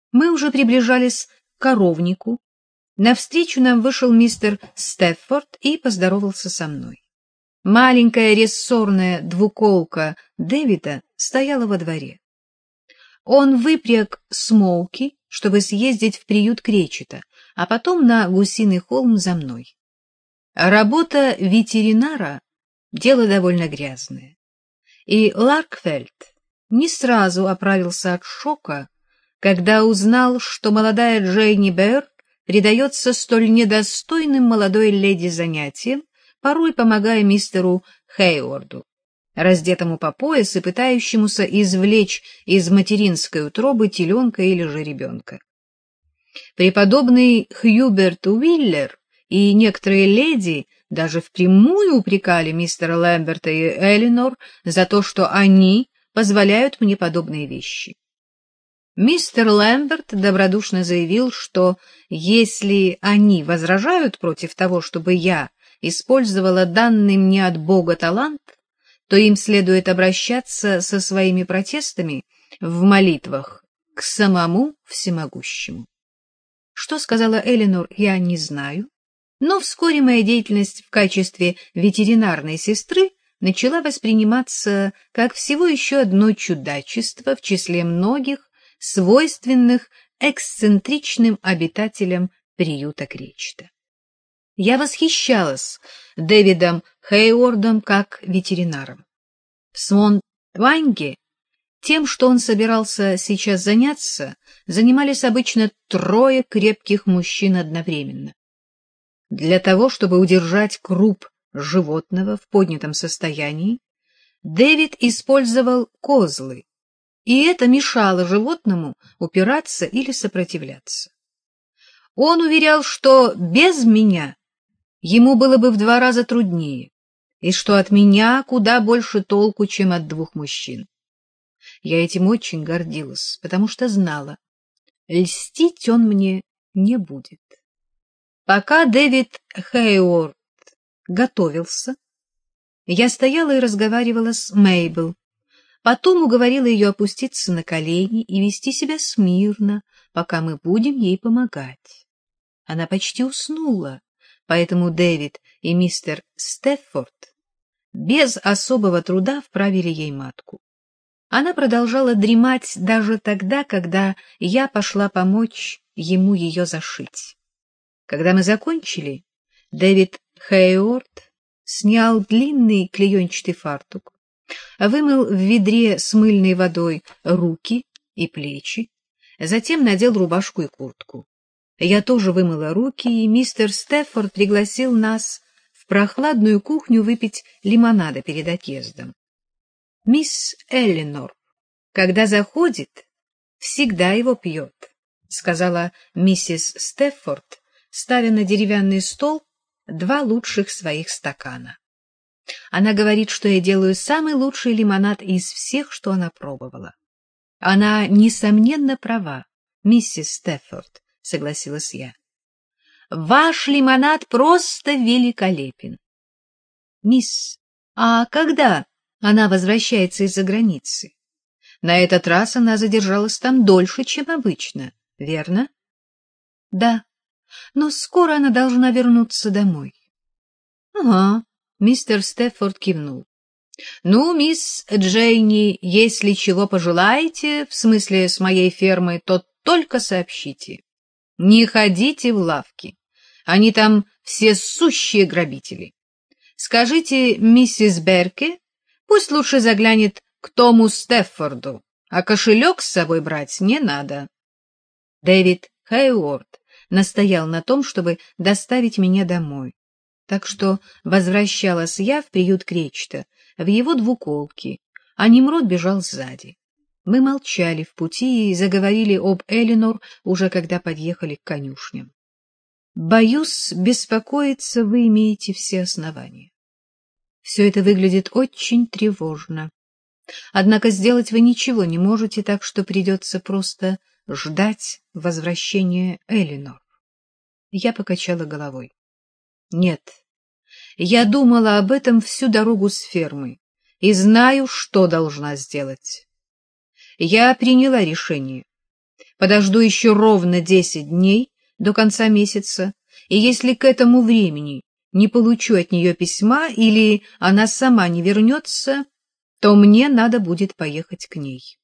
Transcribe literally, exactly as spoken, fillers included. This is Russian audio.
Мы уже приближались к коровнику. Навстречу нам вышел мистер Стеффорд и поздоровался со мной. Маленькая рессорная двуколка Дэвида стояла во дворе. Он выпряг Смоуки, чтобы съездить в приют Кречета, а потом на Гусиный холм за мной. Работа ветеринара — дело довольно грязное. И Ларкфельд не сразу оправился от шока, когда узнал, что молодая Джейни Берр предается столь недостойным молодой леди занятиям, порой помогая мистеру Хейворду, раздетому по пояс и пытающемуся извлечь из материнской утробы теленка или жеребенка. Преподобный Хьюберт Уиллер и некоторые леди даже впрямую упрекали мистера Лэмберта и Элинор за то, что они позволяют мне подобные вещи. Мистер Лэмберт добродушно заявил, что если они возражают против того, чтобы я использовала данный мне от Бога талант, то им следует обращаться со своими протестами в молитвах к самому всемогущему. Что сказала Элинор, я не знаю, но вскоре моя деятельность в качестве ветеринарной сестры начала восприниматься как всего еще одно чудачество в числе многих, свойственных эксцентричным обитателям приюта Кречета. Я восхищалась Дэвидом Хейвордом как ветеринаром. В Свонтванге тем, что он собирался сейчас заняться, занимались обычно трое крепких мужчин одновременно. Для того, чтобы удержать круп животного в поднятом состоянии, Дэвид использовал козлы, и это мешало животному упираться или сопротивляться. Он уверял, что без меня ему было бы в два раза труднее, и что от меня куда больше толку, чем от двух мужчин. Я этим очень гордилась, потому что знала, льстить он мне не будет. Пока Дэвид Хейворд готовился, я стояла и разговаривала с Мейбл, потом уговорила ее опуститься на колени и вести себя смирно, пока мы будем ей помогать. Она почти уснула, поэтому Дэвид и мистер Стеффорд без особого труда вправили ей матку. Она продолжала дремать даже тогда, когда я пошла помочь ему ее зашить. Когда мы закончили, Дэвид Хейворд снял длинный клеенчатый фартук, вымыл в ведре с мыльной водой руки и плечи, затем надел рубашку и куртку. Я тоже вымыла руки, и мистер Стеффорд пригласил нас в прохладную кухню выпить лимонада перед отъездом. Мисс Эллинор, когда заходит, всегда его пьет, — сказала миссис Стеффорд, ставя на деревянный стол два лучших своих стакана. Она говорит, что я делаю самый лучший лимонад из всех, что она пробовала. Она, несомненно, права, миссис Стеффорд, — согласилась я. Ваш лимонад просто великолепен. Мисс, а когда она возвращается из-за границы? На этот раз она задержалась там дольше, чем обычно, верно? Да, но скоро она должна вернуться домой. Ага, мистер Стеффорд кивнул. Ну, мисс Джейни, если чего пожелаете, в смысле с моей фермы, то только сообщите. Не ходите в лавки, они там все сущие грабители. Скажите миссис Берке, пусть лучше заглянет к Тому Стеффорду, а кошелек с собой брать не надо. Дэвид Хейворд настоял на том, чтобы доставить меня домой, так что возвращалась я в приют Кречета, в его двуколке, а Nimrod бежал сзади. Мы молчали в пути и заговорили об Элинор уже когда подъехали к конюшням. Боюсь, беспокоиться вы имеете все основания. Все это выглядит очень тревожно. Однако сделать вы ничего не можете, так что придется просто ждать возвращения Элинор. Я покачала головой. Нет, я думала об этом всю дорогу с фермы и знаю, что должна сделать. Я приняла решение. подожду еще ровно десять дней до конца месяца, и если к этому времени не получу от нее письма или она сама не вернется, то мне надо будет поехать к ней.